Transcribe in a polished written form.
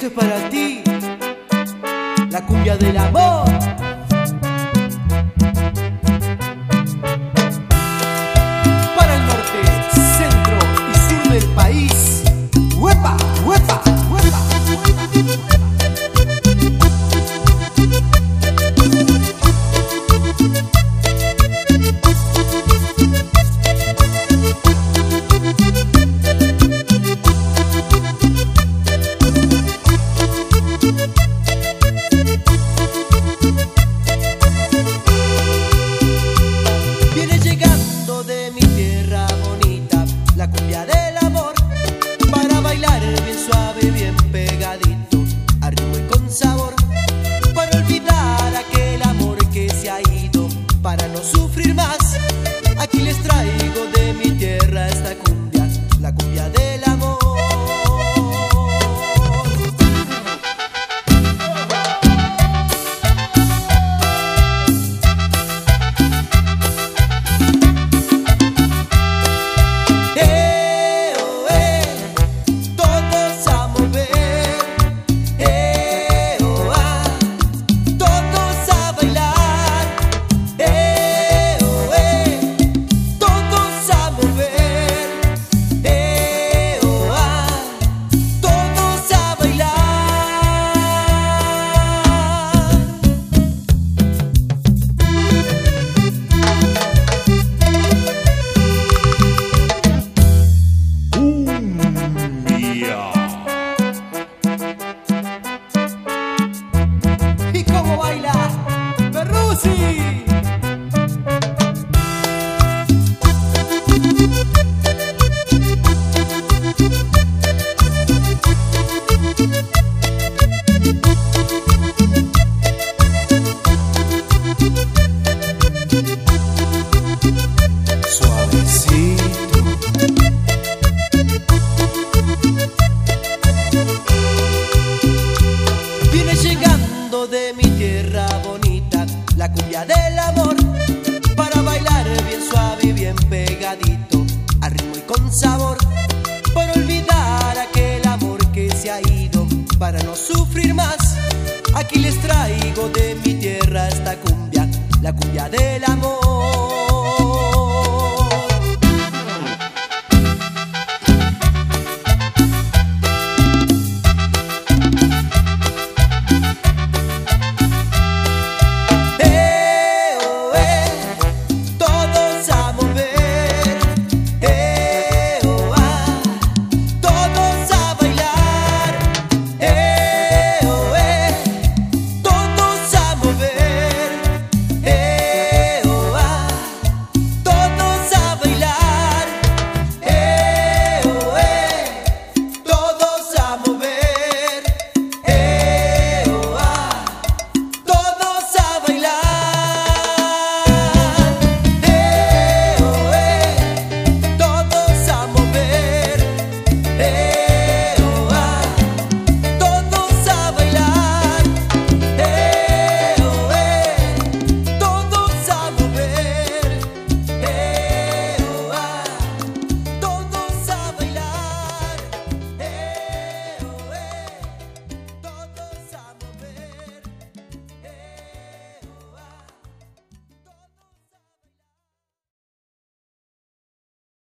Esto es para ti, la cumbia del amor. Para el norte, centro y sur del país. ¡Huepa, huepa, huepa! Viene llegando de mi tierra bonita la cumbia del amor, para bailar bien suave, bien pegadito, a ritmo y con sabor, para olvidar aquel amor que se ha ido, para no sufrir más. Aquí les traigo de mi tierra esta cumbia, la cumbia del amor. Todos a mover, oh, ah, todos a bailar, oh, todos a mover, oh, ah, todos a bailar. ¿Y cómo baila Perrusi? Suavecito. Viene llegando de mi tierra bonita la cumbia del amor, para bailar bien suave y bien pegadito, a ritmo y con sabor, para olvidar aquel amor que se ha ido, para no sufrir más. Aquí les traigo de mi tierra esta cumbia, la cumbia del amor.